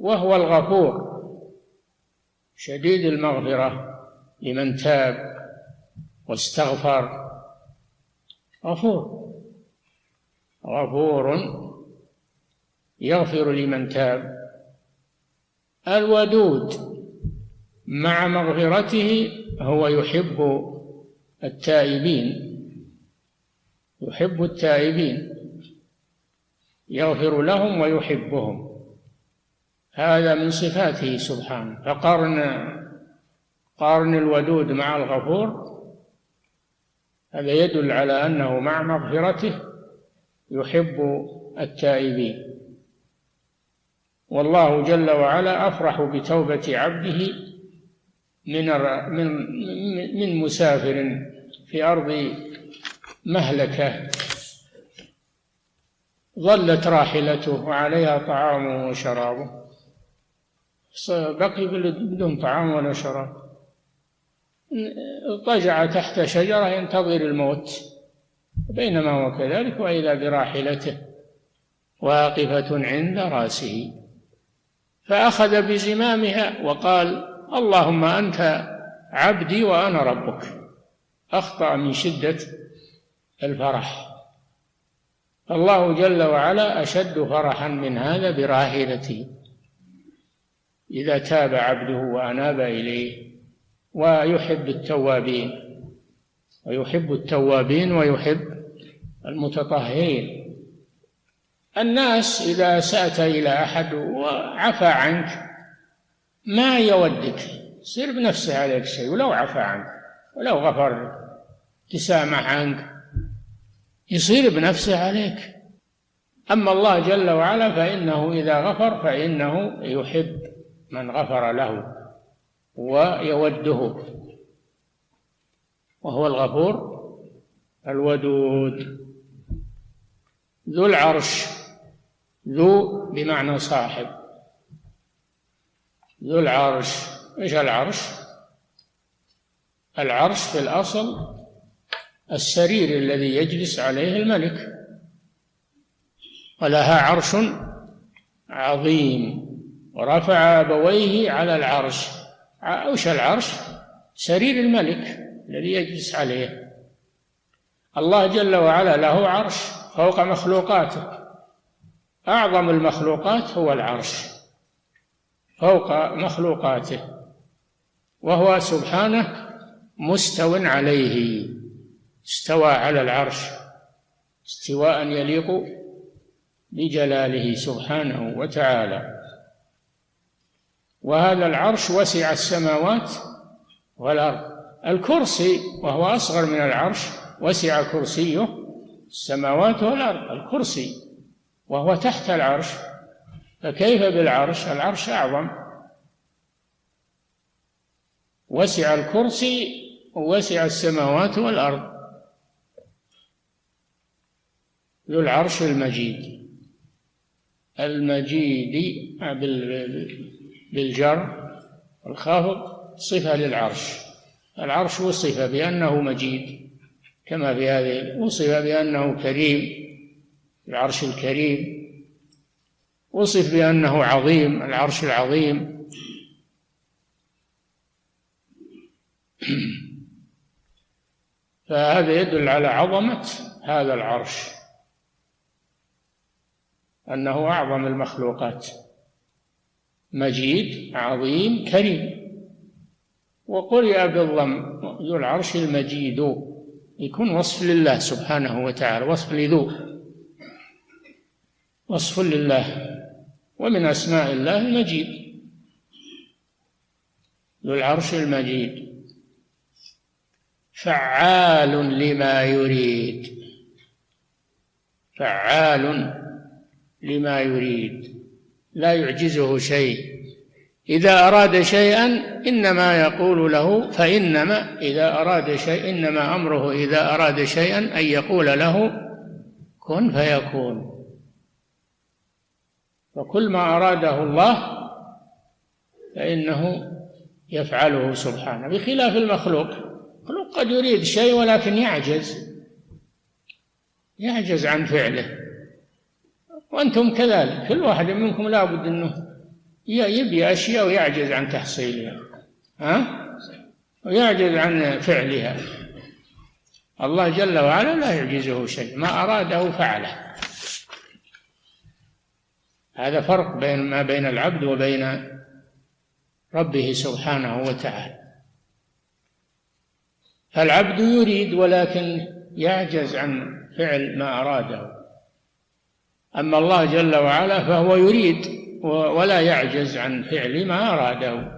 وهو الغفور شديد المغفرة لمن تاب واستغفر. غفور يغفر لمن تاب. الودود مع مغفرته هو يحب التائبين، يغفر لهم ويحبهم، هذا من صفاته سبحانه. فقارن الودود مع الغفور، هذا يدل على أنه مع مغفرته يحب التائبين. والله جل وعلا أفرح بتوبة عبده من مسافر في أرض مهلكة ظلت راحلته وعليها طعامه وشرابه، بقي بدون طعام ولا شراب، اضطجع تحت شجرة ينتظر الموت، بينما هو كذلك وإذا براحلته واقفة عند رأسه، فأخذ بزمامها وقال: اللهم أنت عبدي وأنا ربك. أخطأ من شدة الفرح. الله جل وعلا أشد فرحا من هذا براحلته إذا تاب عبده وأناب إليه، ويحب التوابين ويحب المتطهرين. الناس إذا أسأت إلى أحد وعفى عنك ما يودك، يصير بنفسه عليك شيء، ولو عفى عنك ولو غفر لك تسامح عنك يصير بنفسه عليك. أما الله جل وعلا فإنه إذا غفر فإنه يحب من غفر له ويوده، وهو الغفور الودود. ذو العرش، ذو بمعنى صاحب، ذو العرش. إيش العرش؟ العرش في الأصل السرير الذي يجلس عليه الملك، ولها عرش عظيم، ورفع أبويه على العرش. وش العرش؟ سرير الملك الذي يجلس عليه. الله جل وعلا له عرش فوق مخلوقاته، أعظم المخلوقات هو العرش فوق مخلوقاته، وهو سبحانه مستو عليه، استوى على العرش استواء يليق بجلاله سبحانه وتعالى. وهذا العرش وسع السماوات والأرض. الكرسي وهو أصغر من العرش وسع كرسيه السماوات والأرض، الكرسي وهو تحت العرش، فكيف بالعرش؟ العرش أعظم، وسع الكرسي ووسع السماوات والأرض. ذو العرش المجيد، المجيد بالجر والخافض صفة للعرش. العرش وصف بأنه مجيد، كما في هذه وصف بأنه كريم، العرش الكريم، وصف بأنه عظيم، العرش العظيم. فهذا يدل على عظمة هذا العرش، أنه أعظم المخلوقات، مجيد عظيم كريم. وقرئ بالضم ذو العرش المجيد، يكون وصف لله سبحانه وتعالى، وصف لذو، وصف لله، ومن أسماء الله المجيد، ذو العرش المجيد. فعال لما يريد، فعال لما يريد، لا يعجزه شيء. إذا أراد شيئا إنما يقول له فإنما، إذا أراد شيء إنما أمره إذا أراد شيئا أن يقول له كن فيكون. وكل ما أراده الله فإنه يفعله سبحانه، بخلاف المخلوق. المخلوق قد يريد شيء ولكن يعجز عن فعله، وأنتم كذلك، كل واحد منكم لا بد أنه يبي أشياء ويعجز عن تحصيلها، ويعجز عن فعلها. الله جل وعلا لا يعجزه شيء، ما أراده فعله. هذا فرق ما بين العبد وبين ربه سبحانه وتعالى. فالعبد يريد ولكن يعجز عن فعل ما أراده، أما الله جل وعلا فهو يريد ولا يعجز عن فعل ما أراده،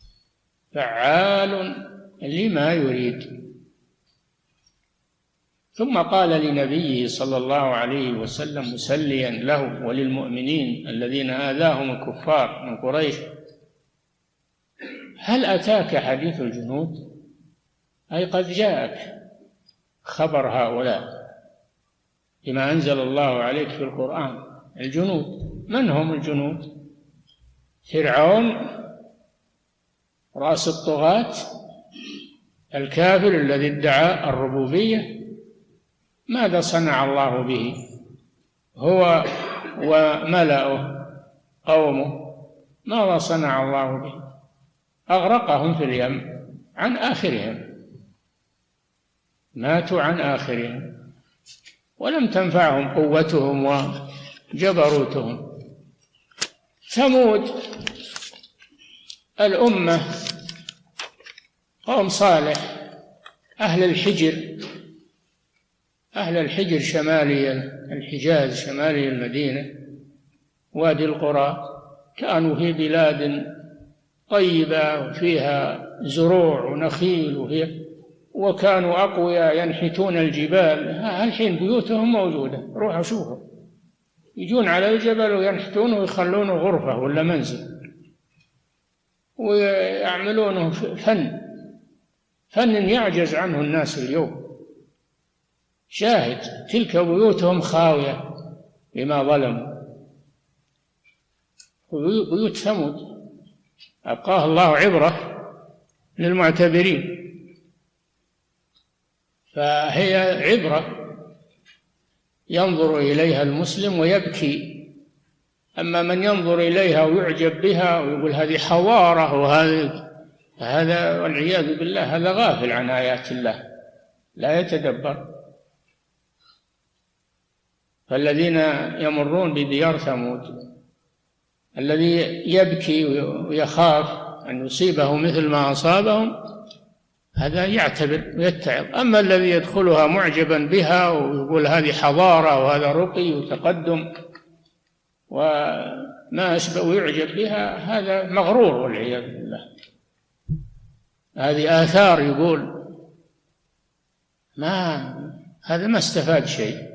فعال لما يريد. ثم قال لنبيه صلى الله عليه وسلم مسليا له وللمؤمنين الذين آذاهم الكفار من قريش: هل أتاك حديث الجنود؟ أي قد جاءك خبر هؤلاء بما أنزل الله عليك في القرآن. الجنود من هم الجنود؟ فرعون رأس الطغاة الكافر الذي ادعى الربوبية، ماذا صنع الله به هو وملأه قومه؟ ماذا صنع الله به؟ أغرقهم في اليم عن آخرهم، ماتوا عن آخرهم، ولم تنفعهم قوتهم وجبروتهم. ثمود الأمة قوم صالح، أهل الحجر شمالي الحجاز، شمالي المدينة، وادي القرى، كانوا في بلاد طيبة وفيها زروع ونخيل وكانوا أقوياء ينحتون الجبال. الحين بيوتهم موجودة، روحوا شوفوا، يجون على الجبل وينحتونه ويخلونه غرفة ولا منزل، ويعملونه فن يعجز عنه الناس اليوم. شاهد تلك بيوتهم خاوية بما ظلموا. بيوت ثمود أبقاه الله عبرة للمعتبرين، فهي عبرة ينظر إليها المسلم ويبكي. أما من ينظر إليها ويعجب بها ويقول هذه حضارة هذا والعياذ بالله هذا غافل عن آيات الله، لا يتدبر. فالذين يمرون بديار ثمود الذي يبكي ويخاف أن يصيبه مثل ما أصابهم، هذا يعتبر ويتعظ. أما الذي يدخلها معجبا بها ويقول هذه حضارة وهذا رقي وتقدم وما أشبه ويعجب بها، هذا مغرور والعياذ بالله. هذه آثار، يقول هذا ما استفاد شيء.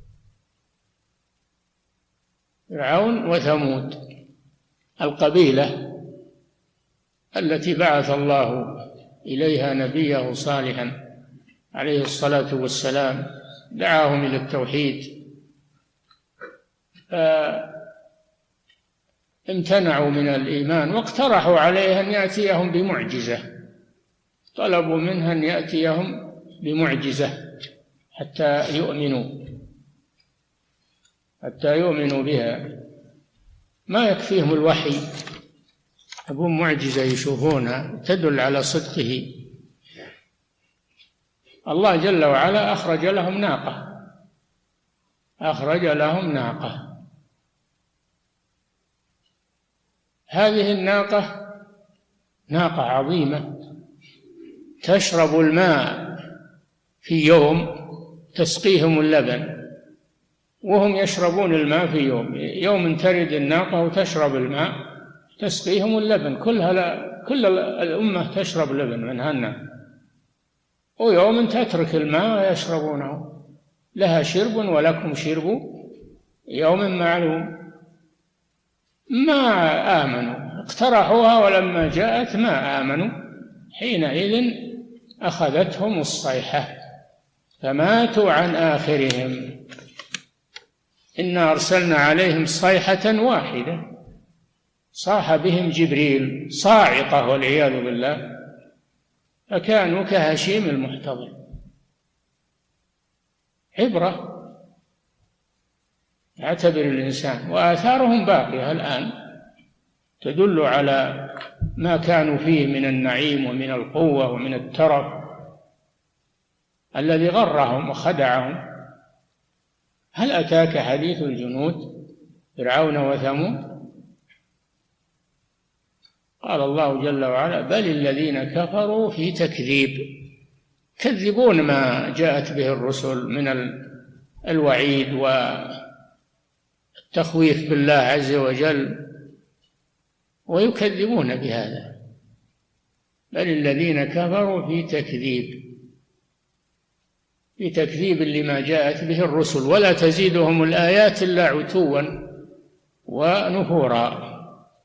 فرعون وثمود القبيلة التي بعث الله إليها نبيه صالحا عليه الصلاة والسلام، دعاهم إلى التوحيد، امتنعوا من الإيمان واقترحوا عليه أن يأتيهم بمعجزة، طلبوا منها أن يأتيهم بمعجزة حتى يؤمنوا بها. ما يكفيهم الوحي، يبون معجزة يشوفونها تدل على صدقه. الله جل وعلا أخرج لهم ناقة. هذه الناقة ناقة عظيمة تشرب الماء في يوم، تسقيهم اللبن وهم يشربون الماء في يوم ترد الناقة وتشرب الماء تسقيهم اللبن، كل الأمة تشرب لبن من هالناقة، ويوم تترك الماء ويشربونه. لها شرب ولكم شرب يوم معلوم. ما آمنوا، اقترحوها ولما جاءت ما آمنوا، حينئذ أخذتهم الصيحة فماتوا عن آخرهم. إنا أرسلنا عليهم صيحة واحدة صاح بهم جبريل صاعقة والعياذ بالله، فكانوا كهشيم المحتضر. عبرة يعتبر الإنسان، وآثارهم باقية الآن تدل على ما كانوا فيه من النعيم ومن القوة ومن الترف الذي غرهم وخدعهم. هل أتاك حديث الجنود فرعون وثمود؟ قال الله جل وعلا: بل الذين كفروا في تكذيب، يكذبون ما جاءت به الرسل من الوعيد والتخويف بالله عز وجل، ويكذبون بهذا. بل الذين كفروا في تكذيب لما جاءت به الرسل، ولا تزيدهم الآيات إلا عتوا ونفورا.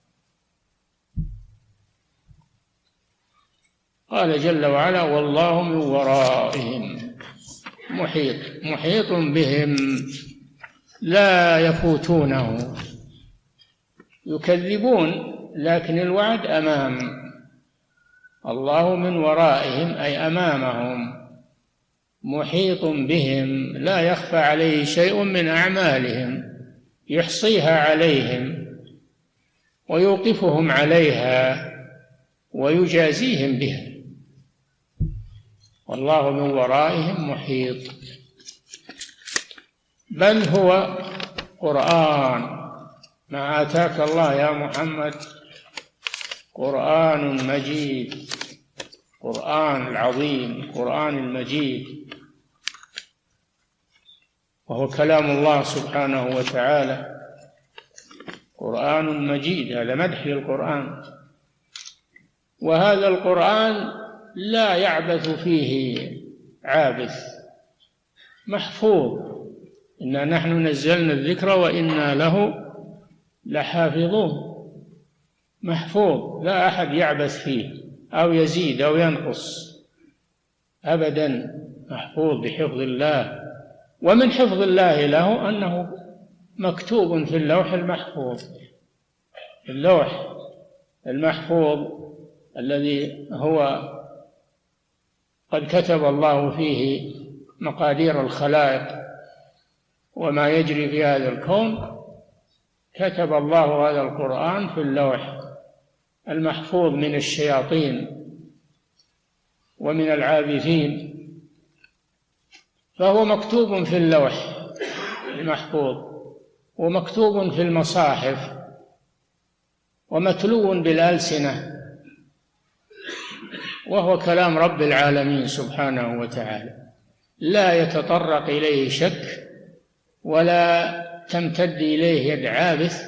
قال جل وعلا: والله من ورائهم محيط بهم لا يفوتونه. يكذبون لكن الوعد أمام. الله من ورائهم أي أمامهم، محيط بهم لا يخفى عليه شيء من أعمالهم، يحصيها عليهم ويوقفهم عليها ويجازيهم بها. والله من ورائهم محيط. بل هو قرآن، ما آتاك الله يا محمد قرآن مجيد، قرآن العظيم، قرآن المجيد، وهو كلام الله سبحانه وتعالى. قرآن مجيد، هذا مدح للقرآن. وهذا القرآن لا يعبث فيه عابث، محفوظ. إنا نحن نزلنا الذكر وإنا له لحافظون. محفوظ، لا أحد يعبث فيه أو يزيد أو ينقص أبدا، محفوظ بحفظ الله. ومن حفظ الله له أنه مكتوب في اللوح المحفوظ، اللوح المحفوظ الذي هو قد كتب الله فيه مقادير الخلائق وما يجري في هذا الكون. كتب الله هذا القرآن في اللوح المحفوظ من الشياطين ومن العابثين، فهو مكتوب في اللوح المحفوظ ومكتوب في المصاحف ومتلو بالألسنة، وهو كلام رب العالمين سبحانه وتعالى، لا يتطرق إليه شك ولا تمتد إليه يد عابث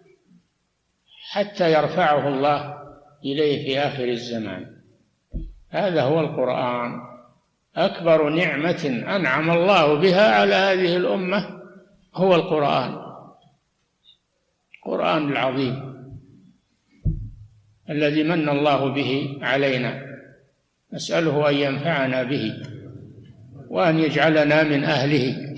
حتى يرفعه الله إليه في آخر الزمان. هذا هو القرآن، أكبر نعمة أنعم الله بها على هذه الأمة هو القرآن العظيم الذي من الله به علينا. نسأله أن ينفعنا به وأن يجعلنا من أهله،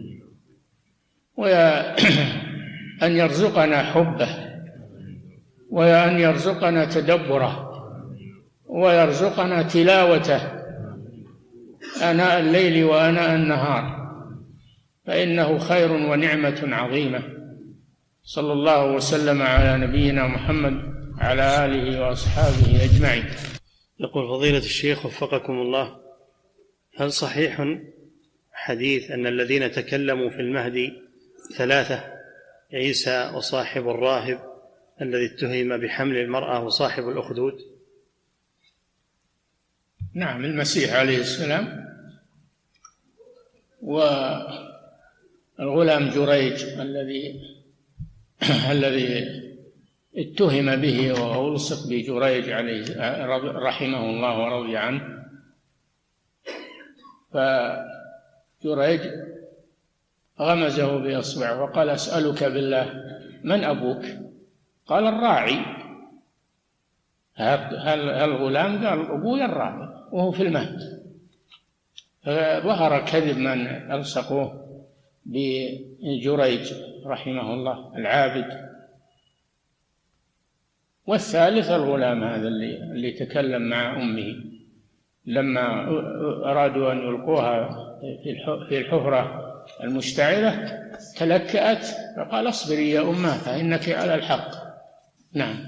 وأن يرزقنا حبه، وأن يرزقنا تدبره، ويرزقنا تلاوته آناء الليل وآناء النهار، فإنه خير ونعمة عظيمة. صلى الله وسلم على نبينا محمد على آله وأصحابه أجمعين. يقول فضيلة الشيخ وفقكم الله: هل صحيح حديث أن الذين تكلموا في المهدي 3، عيسى وصاحب الراهب الذي اتهم بحمل المرأة وصاحب الأخدود؟ نعم، المسيح عليه السلام والغلام جريج الذي اتهم به وألصق بجريج عليه رحمه الله ورضي عنه. فجريج غمزه بإصبعه وقال: أسألك بالله من أبوك؟ قال: الراعي. الغلام قال: أبوي الراعي وهو في المهد. فظهر كذب من ألصقوه بجريج رحمه الله العابد. والثالث الغلام هذا اللي تكلم مع أمه لما أرادوا أن يلقوها في الحفرة المشتعلة، تلكأت فقال: اصبري يا أمه فإنك على الحق. نعم.